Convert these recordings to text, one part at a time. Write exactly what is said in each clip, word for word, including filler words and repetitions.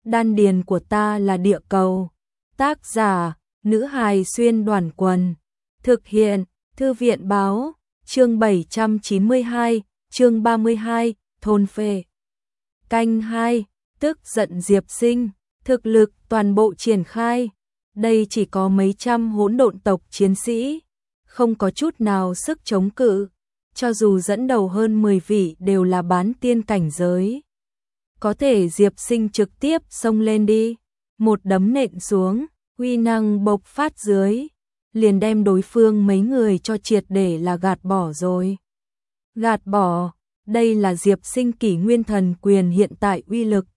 đan điền của ta là địa cầu. Tác giả, nữ hài xuyên đoàn quần. Thực hiện, thư viện báo, chương bảy trăm chín mươi hai, chương ba mươi hai, thôn phệ. Canh hai, tức giận Diệp Sinh, thực lực toàn bộ triển khai. Đây chỉ có mấy trăm hỗn độn tộc chiến sĩ, không có chút nào sức chống cự, cho dù dẫn đầu hơn mười vị đều là bán tiên cảnh giới. Có thể Diệp Sinh trực tiếp xông lên đi, một đấm nện xuống, uy năng bộc phát dưới, liền đem đối phương mấy người cho triệt để là gạt bỏ rồi. Gạt bỏ, đây là Diệp Sinh kỷ nguyên thần quyền hiện tại uy lực.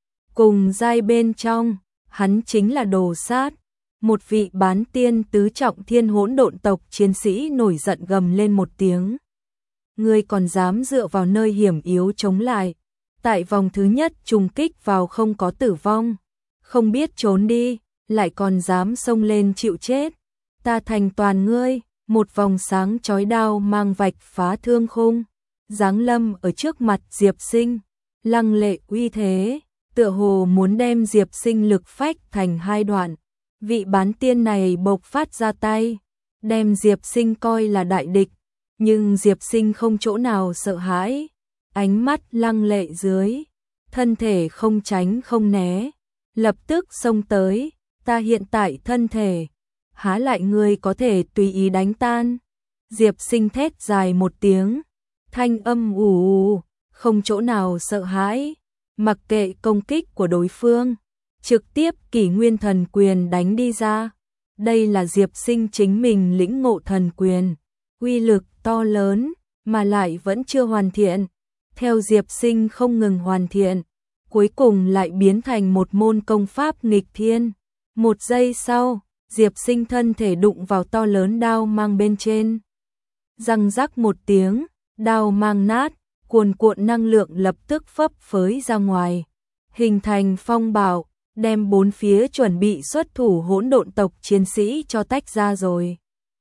Cùng giai bên trong, hắn chính là đồ sát. Một vị bán tiên tứ trọng thiên hỗn độn tộc chiến sĩ nổi giận gầm lên một tiếng. Ngươi còn dám dựa vào nơi hiểm yếu chống lại. Tại vòng thứ nhất trùng kích vào không có tử vong. Không biết trốn đi, lại còn dám xông lên chịu chết. Ta thành toàn ngươi, một vòng sáng chói đao mang vạch phá thương khung. Giáng lâm ở trước mặt Diệp Sinh, lăng lệ uy thế, tựa hồ muốn đem Diệp Sinh lực phách thành hai đoạn. Vị bán tiên này bộc phát ra tay, đem Diệp Sinh coi là đại địch, nhưng Diệp Sinh không chỗ nào sợ hãi, ánh mắt lăng lệ dưới, thân thể không tránh không né, lập tức xông tới, ta hiện tại thân thể, há lại ngươi có thể tùy ý đánh tan. Diệp Sinh thét dài một tiếng, thanh âm ù ù, không chỗ nào sợ hãi, mặc kệ công kích của đối phương. Trực tiếp kỷ nguyên thần quyền đánh đi ra. Đây là Diệp Sinh chính mình lĩnh ngộ thần quyền, uy lực to lớn, mà lại vẫn chưa hoàn thiện. Theo Diệp Sinh không ngừng hoàn thiện, cuối cùng lại biến thành một môn công pháp nghịch thiên. Một giây sau, Diệp Sinh thân thể đụng vào to lớn đao mang bên trên. Răng rắc một tiếng, đao mang nát, cuồn cuộn năng lượng lập tức phấp phới ra ngoài, hình thành phong bạo, đem bốn phía chuẩn bị xuất thủ hỗn độn tộc chiến sĩ cho tách ra rồi.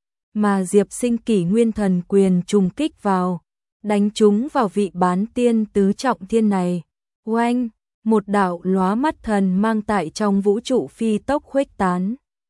Mà Diệp Sinh kỷ nguyên thần quyền trùng kích vào, đánh trúng vào vị bán tiên tứ trọng thiên này. Oanh, một đạo lóa mắt thần mang tại trong vũ trụ phi tốc khuếch tán.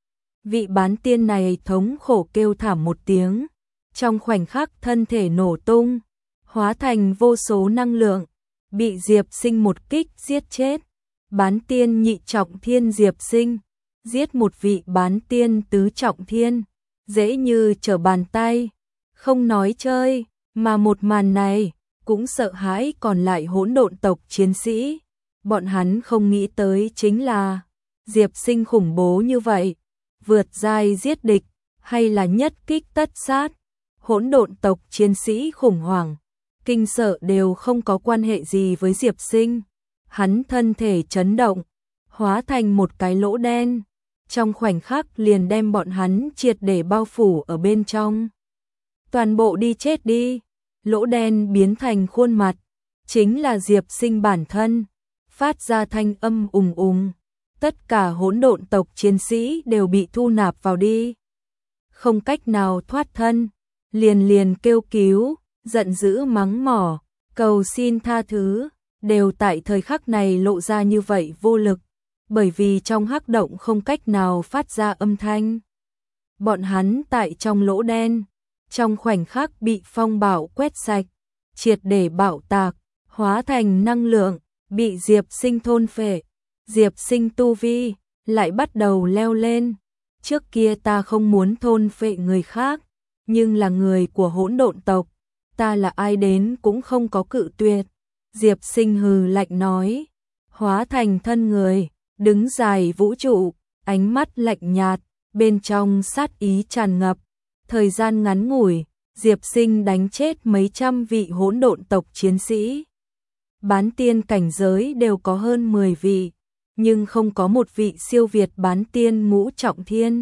Vị bán tiên này thống khổ kêu thảm một tiếng, trong khoảnh khắc thân thể nổ tung, hóa thành vô số năng lượng, bị Diệp Sinh một kích giết chết. Bán tiên nhị trọng thiên Diệp Sinh, giết một vị bán tiên tứ trọng thiên, dễ như trở bàn tay, không nói chơi, mà một màn này cũng sợ hãi còn lại hỗn độn tộc chiến sĩ. Bọn hắn không nghĩ tới chính là Diệp Sinh khủng bố như vậy, vượt giai giết địch, hay là nhất kích tất sát. Hỗn độn tộc chiến sĩ khủng hoảng, kinh sợ đều không có quan hệ gì với Diệp Sinh. Hắn thân thể chấn động, hóa thành một cái lỗ đen, trong khoảnh khắc liền đem bọn hắn triệt để bao phủ ở bên trong. Toàn bộ đi chết đi, lỗ đen biến thành khuôn mặt, chính là Diệp Sinh bản thân, phát ra thanh âm ùng ùng. Tất cả hỗn độn tộc chiến sĩ đều bị thu nạp vào đi. Không cách nào thoát thân, liền liền kêu cứu, giận dữ mắng mỏ, cầu xin tha thứ. Đều tại thời khắc này lộ ra như vậy vô lực, bởi vì trong hắc động không cách nào phát ra âm thanh. Bọn hắn tại trong lỗ đen, trong khoảnh khắc bị phong bạo quét sạch, triệt để bạo tạc, hóa thành năng lượng, bị Diệp Sinh thôn phệ. Diệp Sinh tu vi lại bắt đầu leo lên. Trước kia ta không muốn thôn phệ người khác, nhưng là người của hỗn độn tộc, ta là ai đến cũng không có cự tuyệt. Diệp Sinh hừ lạnh nói, hóa thành thân người, đứng dài vũ trụ, ánh mắt lạnh nhạt, bên trong sát ý tràn ngập. Thời gian ngắn ngủi, Diệp Sinh đánh chết mấy trăm vị hỗn độn tộc chiến sĩ. Bán tiên cảnh giới đều có hơn mười vị, nhưng không có một vị siêu việt bán tiên ngũ trọng thiên.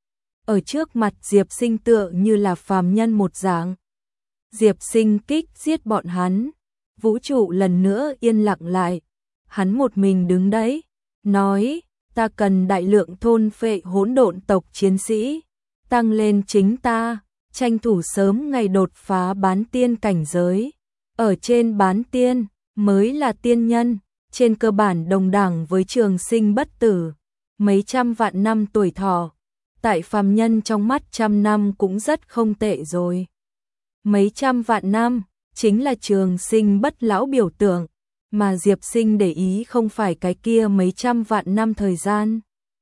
Ở trước mặt Diệp Sinh tựa như là phàm nhân một dạng. Diệp Sinh kích giết bọn hắn. Vũ trụ lần nữa yên lặng lại, hắn một mình đứng đấy, nói, ta cần đại lượng thôn phệ hỗn độn tộc chiến sĩ, tăng lên chính ta, tranh thủ sớm ngày đột phá bán tiên cảnh giới. Ở trên bán tiên, mới là tiên nhân, trên cơ bản đồng đẳng với trường sinh bất tử, mấy trăm vạn năm tuổi thọ, tại phàm nhân trong mắt trăm năm cũng rất không tệ rồi. Mấy trăm vạn năm, chính là trường sinh bất lão biểu tượng, mà Diệp Sinh để ý không phải cái kia mấy trăm vạn năm thời gian.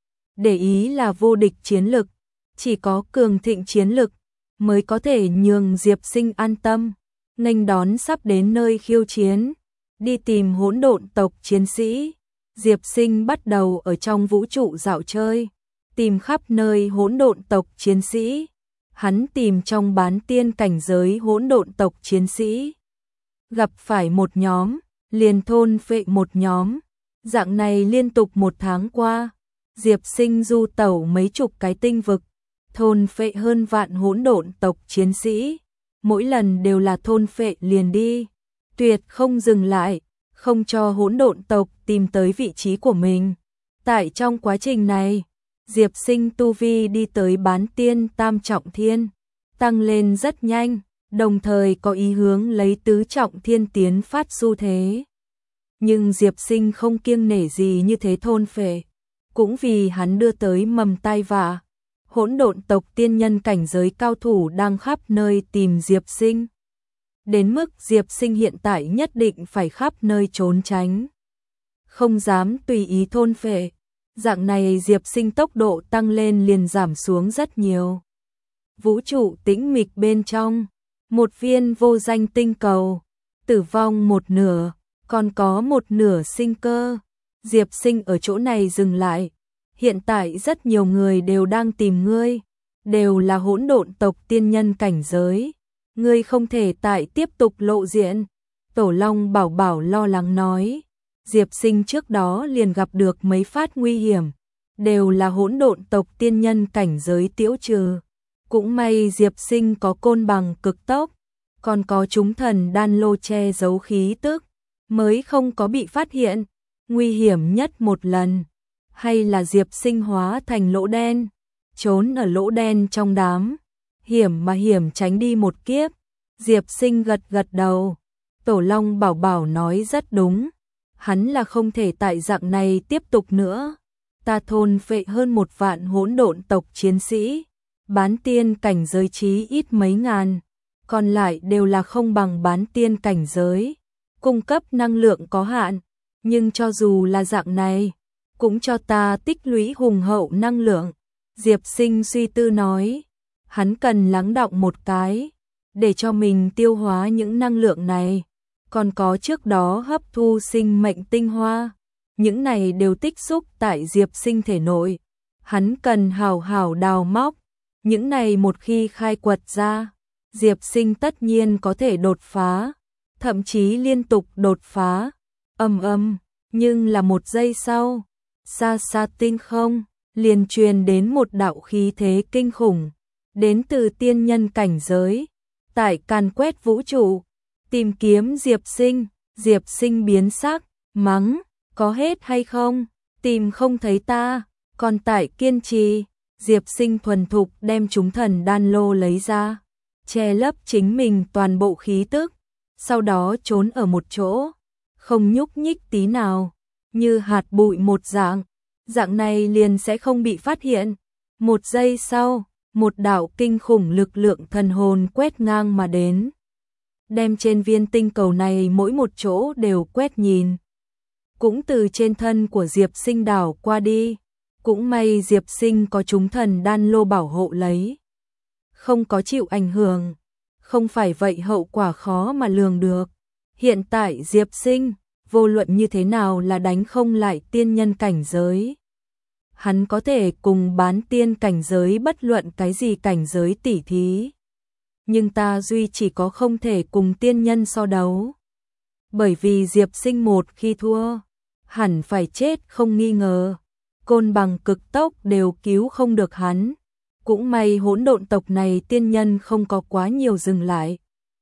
Để ý là vô địch chiến lực, chỉ có cường thịnh chiến lực mới có thể nhường Diệp Sinh an tâm, nghênh đón sắp đến nơi khiêu chiến, đi tìm hỗn độn tộc chiến sĩ. Diệp Sinh bắt đầu ở trong vũ trụ dạo chơi, tìm khắp nơi hỗn độn tộc chiến sĩ. Hắn tìm trong bán tiên cảnh giới hỗn độn tộc chiến sĩ, gặp phải một nhóm, liền thôn phệ một nhóm. Dạng này liên tục một tháng qua, Diệp Sinh du tẩu mấy chục cái tinh vực, thôn phệ hơn vạn hỗn độn tộc chiến sĩ, mỗi lần đều là thôn phệ liền đi, tuyệt không dừng lại, không cho hỗn độn tộc tìm tới vị trí của mình. Tại trong quá trình này, Diệp Sinh tu vi đi tới bán tiên tam trọng thiên, tăng lên rất nhanh, đồng thời có ý hướng lấy tứ trọng thiên tiến phát xu thế. Nhưng Diệp Sinh không kiêng nể gì như thế thôn phệ, cũng vì hắn đưa tới mầm tai vạ. Hỗn độn tộc tiên nhân cảnh giới cao thủ đang khắp nơi tìm Diệp Sinh. Đến mức Diệp Sinh hiện tại nhất định phải khắp nơi trốn tránh, không dám tùy ý thôn phệ. Dạng này Diệp Sinh tốc độ tăng lên liền giảm xuống rất nhiều. Vũ trụ tĩnh mịch bên trong, một viên vô danh tinh cầu, tử vong một nửa, còn có một nửa sinh cơ. Diệp Sinh ở chỗ này dừng lại. Hiện tại rất nhiều người đều đang tìm ngươi, đều là hỗn độn tộc tiên nhân cảnh giới. Ngươi không thể tại tiếp tục lộ diện. Tổ Long Bảo Bảo lo lắng nói. Diệp Sinh trước đó liền gặp được mấy phát nguy hiểm, đều là hỗn độn tộc tiên nhân cảnh giới tiêu trừ. Cũng may Diệp Sinh có côn bằng cực tốc, còn có chúng thần đan lô che giấu khí tức, mới không có bị phát hiện. Nguy hiểm nhất một lần, hay là Diệp Sinh hóa thành lỗ đen, trốn ở lỗ đen trong đám, hiểm mà hiểm tránh đi một kiếp. Diệp Sinh gật gật đầu. Tổ Long Bảo Bảo nói rất đúng, hắn là không thể tại dạng này tiếp tục nữa. Ta thôn phệ hơn một vạn hỗn độn tộc chiến sĩ, bán tiên cảnh giới chí ít mấy ngàn, còn lại đều là không bằng bán tiên cảnh giới, cung cấp năng lượng có hạn, nhưng cho dù là dạng này, cũng cho ta tích lũy hùng hậu năng lượng. Diệp Sinh suy tư nói, hắn cần lắng đọng một cái, để cho mình tiêu hóa những năng lượng này, còn có trước đó hấp thu sinh mệnh tinh hoa, những này đều tích xúc tại Diệp Sinh thể nội, hắn cần hào hào đào móc, những này một khi khai quật ra, Diệp Sinh tất nhiên có thể đột phá, thậm chí liên tục đột phá. Ầm ầm, nhưng là một giây sau, xa xa tinh không, liền truyền đến một đạo khí thế kinh khủng, đến từ tiên nhân cảnh giới, tại càn quét vũ trụ, tìm kiếm Diệp Sinh. Diệp Sinh biến sắc, mắng, có hết hay không, tìm không thấy ta, còn tại kiên trì. Diệp Sinh thuần thục đem chúng thần đan lô lấy ra, che lấp chính mình toàn bộ khí tức, sau đó trốn ở một chỗ, không nhúc nhích tí nào, như hạt bụi một dạng, dạng này liền sẽ không bị phát hiện. Một giây sau, một đạo kinh khủng lực lượng thần hồn quét ngang mà đến, đem trên viên tinh cầu này mỗi một chỗ đều quét nhìn, cũng từ trên thân của Diệp Sinh đảo qua đi. Cũng may Diệp Sinh có chúng thần đan lô bảo hộ lấy, không có chịu ảnh hưởng, không phải vậy hậu quả khó mà lường được. Hiện tại Diệp Sinh, vô luận như thế nào là đánh không lại tiên nhân cảnh giới. Hắn có thể cùng bán tiên cảnh giới bất luận cái gì cảnh giới tỉ thí, nhưng ta duy chỉ có không thể cùng tiên nhân so đấu. Bởi vì Diệp Sinh một khi thua, hẳn phải chết không nghi ngờ. Côn bằng cực tốc đều cứu không được hắn. Cũng may hỗn độn tộc này tiên nhân không có quá nhiều dừng lại.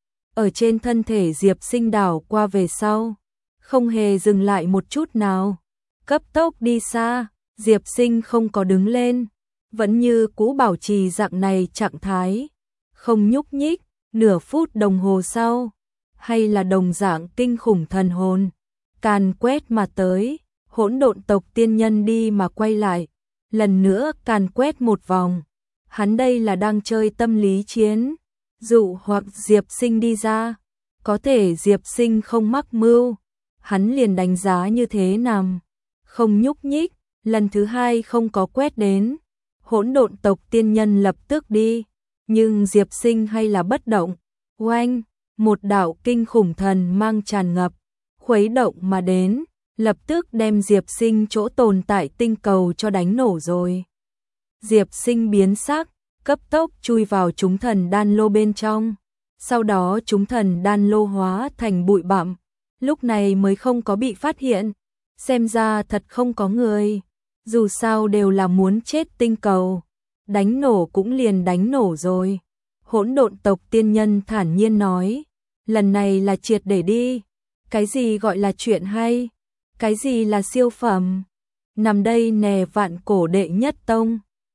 Ở trên thân thể Diệp Sinh đảo qua về sau, không hề dừng lại một chút nào. Cấp tốc đi xa, Diệp Sinh không có đứng lên, vẫn như cũ bảo trì dạng này trạng thái, không nhúc nhích. Nửa phút đồng hồ sau, hay là đồng dạng kinh khủng thần hồn, càn quét mà tới, hỗn độn tộc tiên nhân đi mà quay lại, lần nữa càn quét một vòng. Hắn đây là đang chơi tâm lý chiến, dụ hoặc Diệp Sinh đi ra, có thể Diệp Sinh không mắc mưu, hắn liền đánh giá như thế nằm, không nhúc nhích, lần thứ hai không có quét đến, hỗn độn tộc tiên nhân lập tức đi, nhưng Diệp Sinh hay là bất động. Oanh, một đạo kinh khủng thần mang tràn ngập, khuấy động mà đến, lập tức đem Diệp Sinh chỗ tồn tại tinh cầu cho đánh nổ rồi. Diệp Sinh biến sắc, cấp tốc chui vào chúng thần đan lô bên trong, sau đó chúng thần đan lô hóa thành bụi bặm, lúc này mới không có bị phát hiện, xem ra thật không có người, dù sao đều là muốn chết tinh cầu, đánh nổ cũng liền đánh nổ rồi. Hỗn độn tộc tiên nhân thản nhiên nói, lần này là triệt để đi, cái gì gọi là chuyện hay, cái gì là siêu phẩm, nằm đây nè vạn cổ đệ nhất tông.